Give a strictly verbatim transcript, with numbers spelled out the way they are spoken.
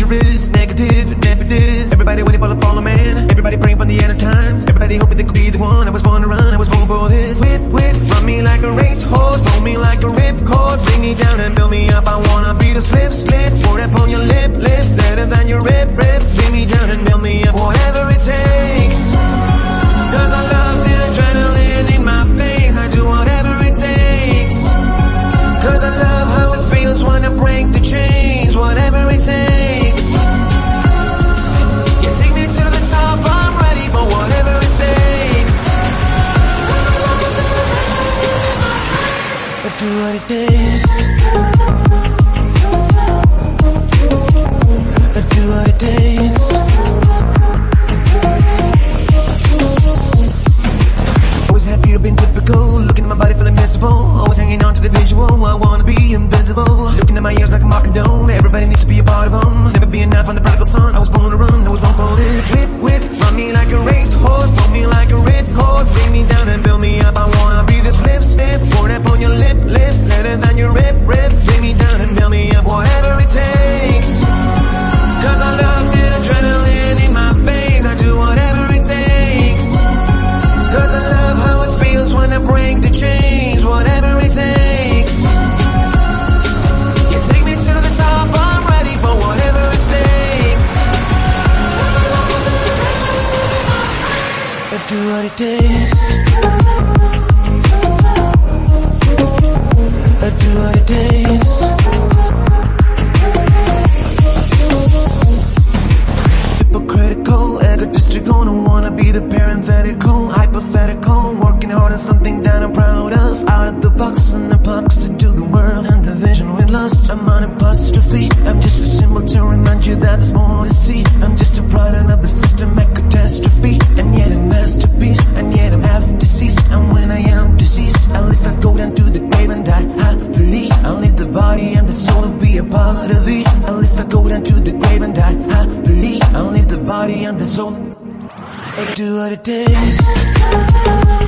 there is negative, never this. Everybody waiting for the fall of man. Everybody praying for the end of times. Everybody hoping they could be the one. I was born to run, I was born for this. Whip, whip, run me like a racehorse, pull me like a ripcord, bring me down and build me up. I wanna be the slip, slip, pour that on your lip, lip, better than your rip, rip. Bring me down and build me up, whatever it takes. Cause I love the adrenaline in my veins. I do whatever it takes. Cause I love how it feels when I break the chains. Whatever it takes. Yeah, take me to the top, I'm ready for whatever it takes. I do what it takes. I do what it takes. Always have you been typical. Looking at my body feeling miserable. Always hanging on to the visual. I wanna be invisible. Looking at my ears like a mocking dome. Everybody needs to be a part of them. Never be enough on the prodigal son. I was born to run, I was born for this. Whip, whip, run me like a racehorse, pull me like a ripcord, bring me down and build me up. I wanna be the slip, slip, pour that on your lip, lip, better than your rip, rip. Bring me down and build me up, whatever it takes. Cause I love the adrenaline in my veins. I do whatever it takes. Cause I love how it feels when I break the chains. Whatever it takes. Yeah, take me to the top, I'm ready for whatever it takes. I do what it takes. I do what it takes. Hypocritical, egotistical, don't wanna be the parenthetical, hypothetical, working hard on something that I'm proud of. Out of the box and epoxy to the world, and the vision we lost. I'm on apostrophe, I'm just a symbol to remind you that there's more to see. I'm just a product of the systemic catastrophe, and yet a masterpiece, and yet I'm half deceased. And when I am deceased, at least I go down to the grave and die happily. I'll leave the body and the soul to be a part of it. At least I go down to the grave and die happily. I'll leave the body and the soul. I do what it takes.